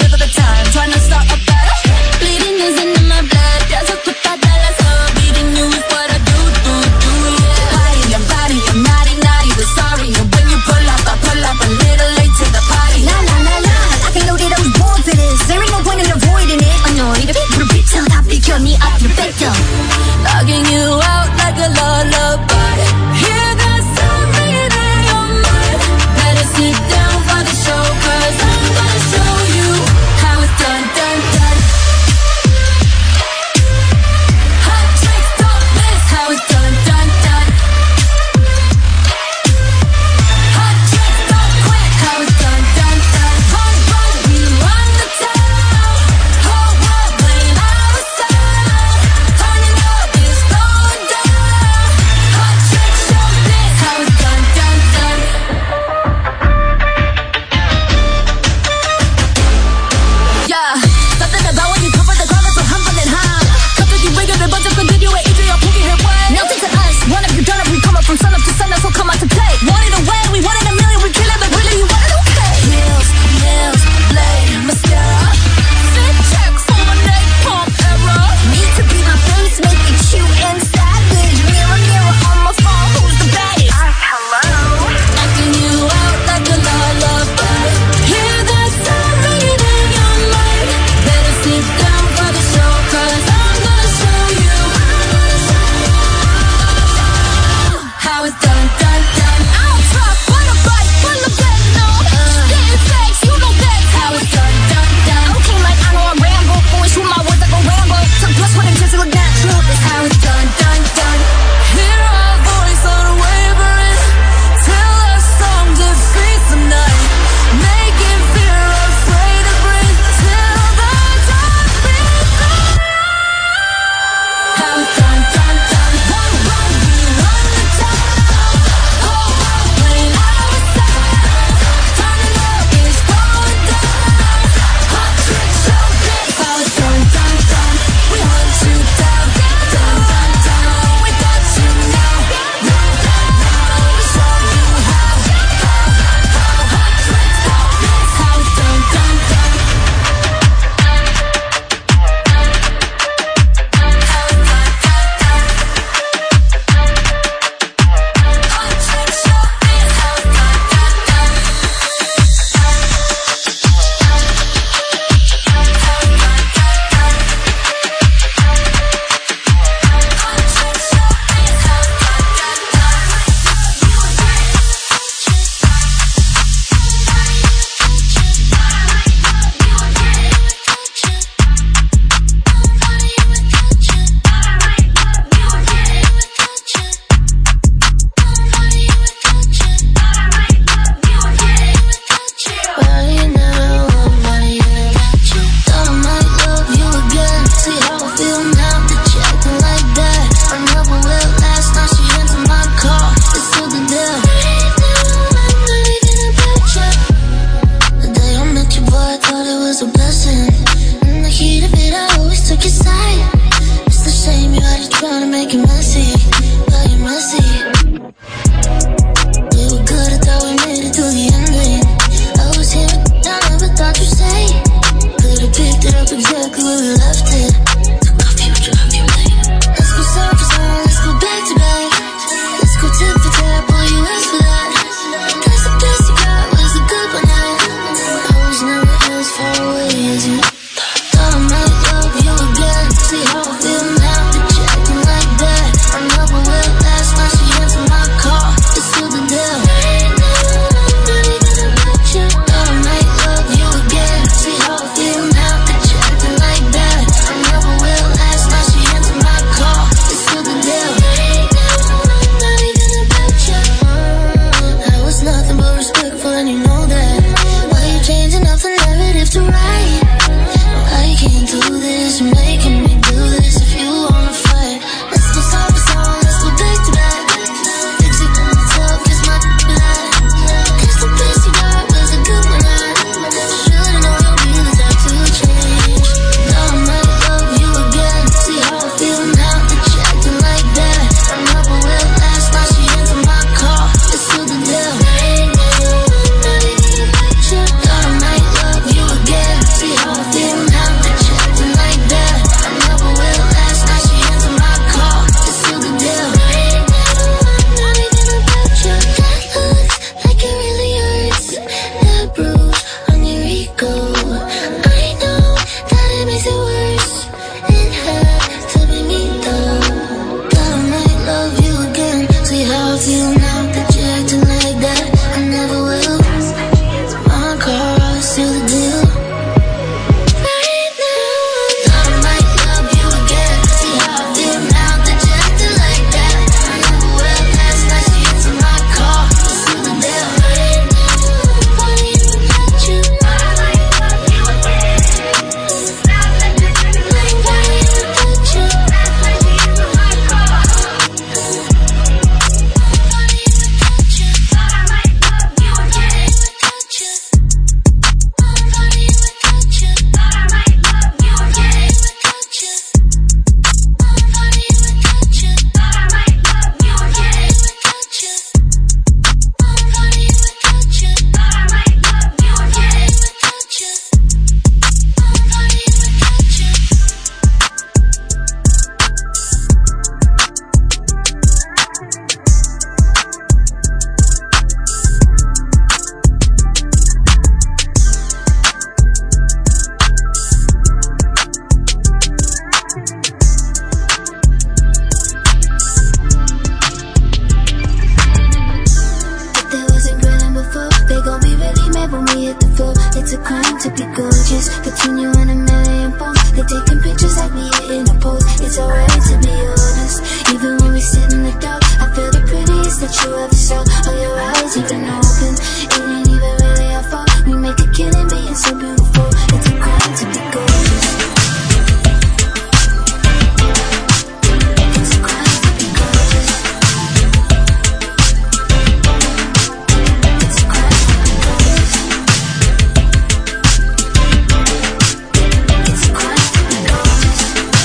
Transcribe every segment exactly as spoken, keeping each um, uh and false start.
live for the time, trying to start a battle. Bleeding isn't in my blood, that's a quick that that's up. Beating you is what I do, do, do, yeah. Party, I'm body, I'm naughty, naughty, but sorry. And when you pull up, I pull up a little late to the party. Nah, nah, nah, nah, I can know that I was born for this. There ain't no point in avoiding it. Annoyed, put a bitch on top, pick me up your victim. Logging you out like a lullaby. Hear that sound ringing in your mind. Better sit down for the show, cause I'm gonna show you how it's done, done, done. Hot tricks don't miss, how it's done, done, done. Hot tricks don't quit, how it's done, done, done. Run, run, we run the town. Whole world playing our sound. Turning up is going down. Hot tricks show this, how it's done, done, done. Yeah, something about when you come from the ground is so humble and high. Completely bigger than bunch of continue with Adrian Pookie here way. Nothing to us, one of you done it, we come up from sun up to sun, so come out to play. Want it away, we want it a million, we kill it, but really you want it okay. Nails, nails, blade, mascara. Fit checks on my neck, pump error. Need to be my face, make it cute and savage. Mirror, mirror on my phone, who's the baddest? Uh, hello. Acting you out like a lullaby. Hear that sound ringing in your mind. Better sit down for the show, cause I'm gonna show you how it's done, done, done. I'll drop, put a bite, full of venom. Spitting facts, you know that's how it's done, done, done. Okay, like I know I'm Rambo, boys, shoot my words like a Rambo. So plus what it just look natural, that's how it's done, done, done. Hear our voice on wavering. Tell our song defeats the night. Making fear afraid to breathe. Till the dark beats the how it's done, done, done. Run, run, we run the town. Whole world playing our sound. Turning up is going down. Hot tricks show this, how it's done, done, done. We hunt you down, done, done, done. We got you now, now, now. We show you how, how, how. Hot tricks show this, how it's done, done, done. Well, you know I'm money and I got you. Thought I might love you again. See how I feel now that you're acting like that. I never will last, now she into my car. It's still the deal. Right now I'm not even a picture. The day I met you, boy, I thought it was a blessing. In the heat of it, I always took your side. It's a shame you had to try to make it messy. But you're messy. We were good, I thought we made it through the ending. I was here, I never thought you'd say. Could've picked it up exactly where we left it. Took off you, drop you late. Let's go surface on, let's go back to back. Let's go tip for tap, all you asked for that. Guess the best you got was a good one night. I was never as far away as you. Thought I might love you again. See how I feel now that you're acting like that. I never will last, now she into my car. It's still the deal. Right now I'm not even a picture. Thought I might love you again. See how I feel now that you're acting like that. gorgeous. Between you and a million posts, they're taking pictures like me hitting a pose. It's alright to be honest. Even when we sit in the dark, I feel the prettiest that you ever saw. All your eyes even open, it ain't even really our fault. We make a killing being so beautiful. It's a crime to be gorgeous. It's a crime to be gorgeous. It's a crime to be gorgeous. It's a crime to be gorgeous.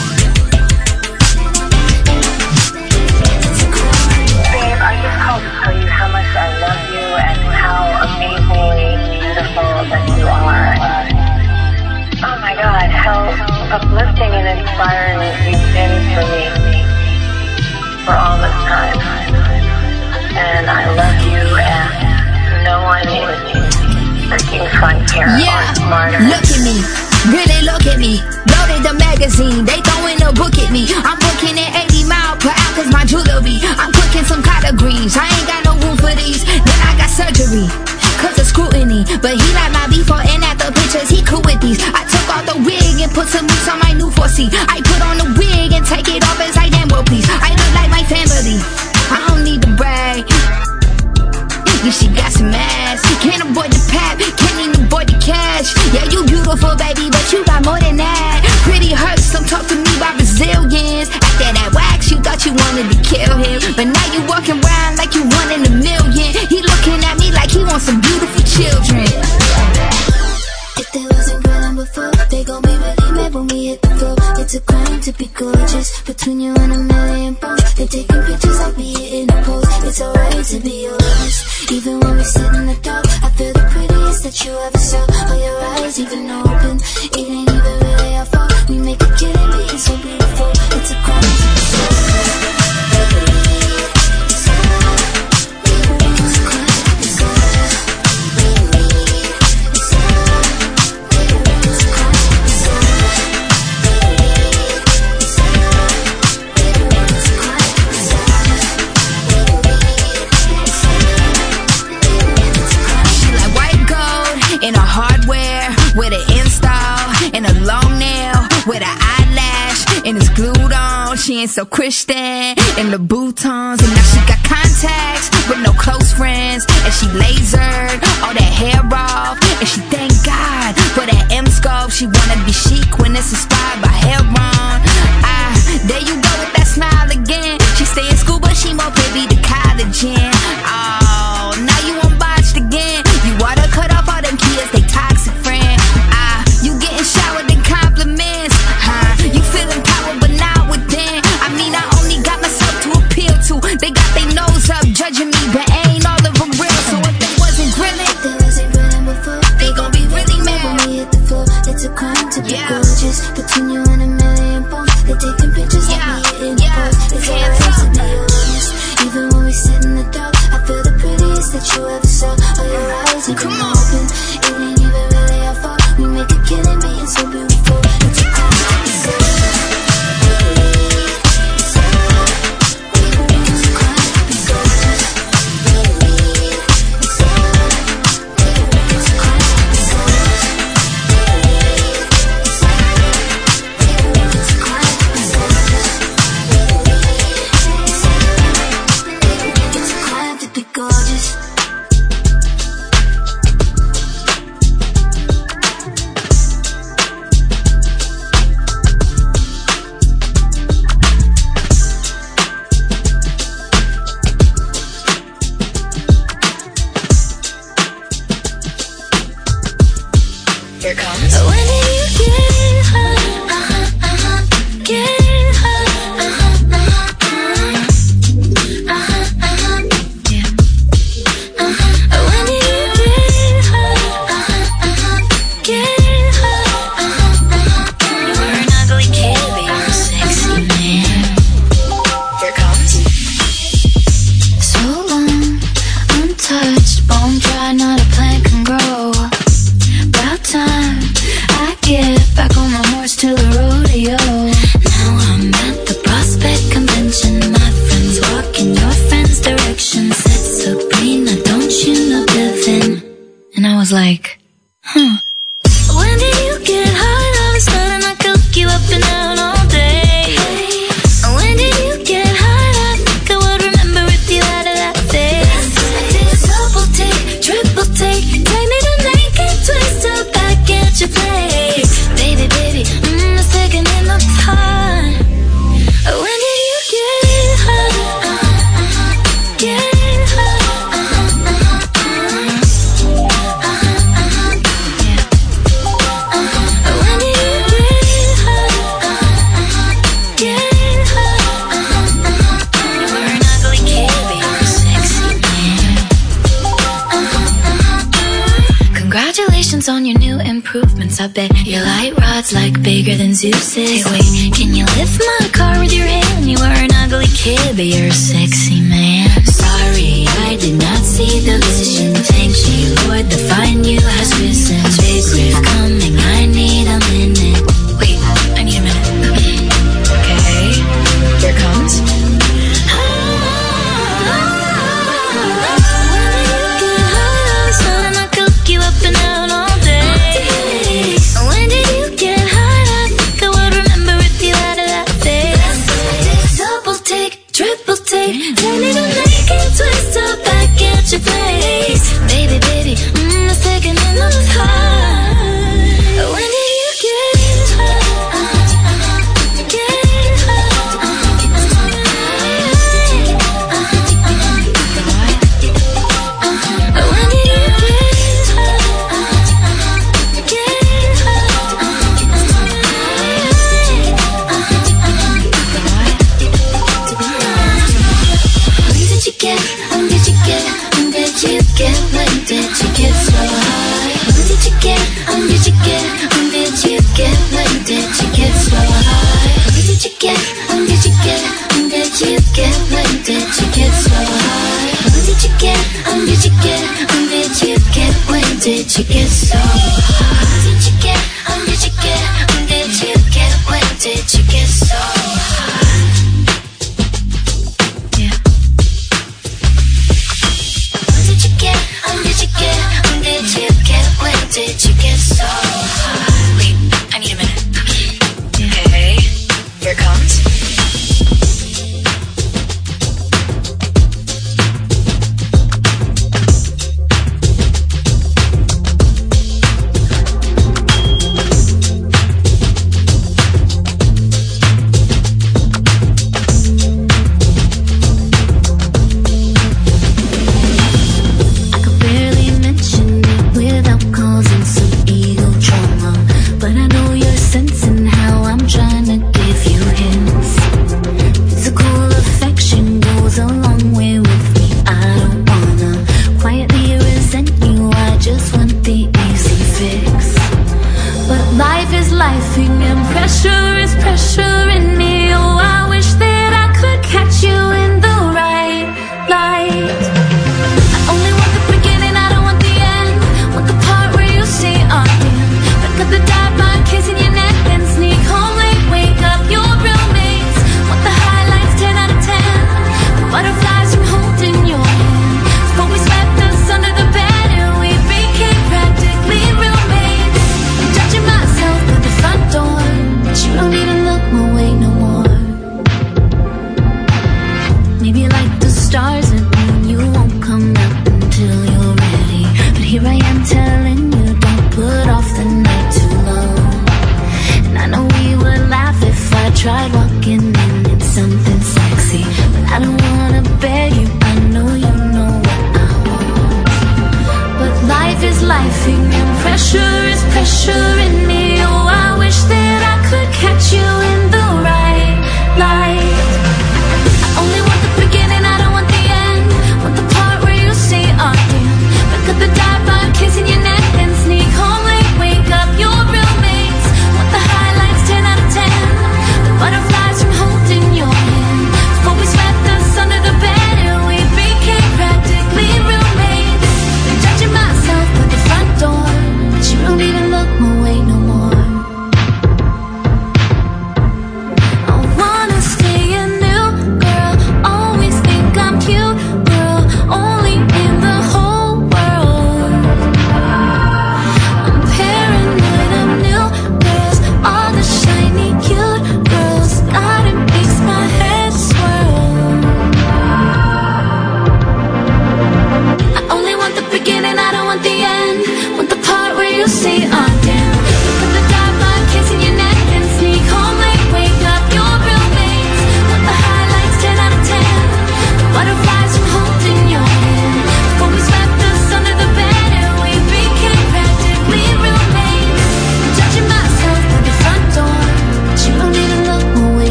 It's a crime. Babe, I just called to tell you how much I love you and how amazingly beautiful that you are. Oh my God, how uplifting and inspiring you've been for me for all this time. And I love you, and no one is freaking funkier Yeah, or smarter. look at me, really look at me. Loaded the magazine, they throwing a book at me. I'm booking at eighty miles per hour cause my jewelry. I'm cooking some collard greens, I ain't got no room for these. Then I got surgery, cause of scrutiny. But he like my before and after pictures, he cool with these. I took off the wig and put some moves on my new four C. I put on the wig and take it off as I damn well please. I look like my family, I don't need to brag. Yeah, she got some ass, can't avoid the pap, can't even avoid the cash. Yeah, you beautiful baby, but you got more than that. Pretty hurts, don't talk to me about Brazilians. After that wax, you thought you wanted to kill him, but now you walking around like you one in a million. He looking at me like he wants some beautiful children. If they wasn't grilling before, they gon' be really mad when we hit the floor. It's a crime to be gorgeous. Between you and a million posts, they're taking pictures like me hitting a pose. It's alright to be honest. Even when we sit in the dark, I feel the prettiest that you ever saw. All your eyes even open, it ain't even really our fault. We make a killing being so beautiful. It's a crime to be gorgeous. In a hardware, with an install, and a long nail, with an eyelash, and it's glued on. She ain't so Christian, in the boutons, and now she got contacts, with no close friends, and she lasered all that hair off, and she thank God for that M-scope. She wanna be chic when it's inspired by Heron. Ah, there you go with that smile again. She stay in school, but she more privy to college in. Oh, now you unbotched again. You water cut off all them kids, they toxic friend. Ah, you getting showered in compliments. Huh? You feeling power, but not within. I mean, I only got myself to appeal to. They got their nose up, judging me, but ain't all of them real. So if they wasn't grilling, if they wasn't grilling before, they gon' be really mad when we hit the floor. It's a crime to be Yeah. gorgeous. Between you and a million posts, they're taking pictures like Yeah. me hitting Yeah. a pose. It's Hands alright to up. be honest. Even when we sit in the dark, I feel the prettiest that you ever saw. All your eyes even Come on. open, it ain't even really our fault. We make a killing being so beautiful. It's a crime to be gorgeous. It's a crime to be gorgeous. It's a crime to be gorgeous. It's a crime to be gorgeous. It's a crime to be gorgeous. Here comes. When did you get high? Uh-huh, uh-huh. Get high. Uh-huh, uh-huh, uh-huh. Uh-huh, uh-huh. Yeah. Uh-huh. When did you get high? Uh-huh, uh-huh. Get high. Uh-huh, uh-huh. You were an ugly kid, but you were a sexy man. Here comes. So long, untouched, bone dry, not a plant can grow. About time I get back on my horse to the rodeo. Now I bet your light rod's like bigger than Zeus's. Hey, wait, can you lift my car with your hand? You are an ugly kid, but you're a sexy man. Sorry, I did not see the vision. Thanks, you, Lord, the find you has risen. Space wave coming, I need a minute. Wait, I need a minute. Okay, here it comes. Don't even make it twist up back at your place. Baby, baby, mm, it's taking me no time. When did you get high? Get high? When did you get high? Get Get, when did you get, when did you get, when did you get so high? When did you get, when did you get, when did you get, when did you get so high? When did you get, when did you get, when did you get, when did you get so high? When did you get, when did you get, when did you get, when did you get so high? When did you get, when did you get, when did you get, when did you get so high? Did you get so high? Wait, I need a minute. Okay, here it comes. Life is lifing and pressure is pressure in me. Oh, I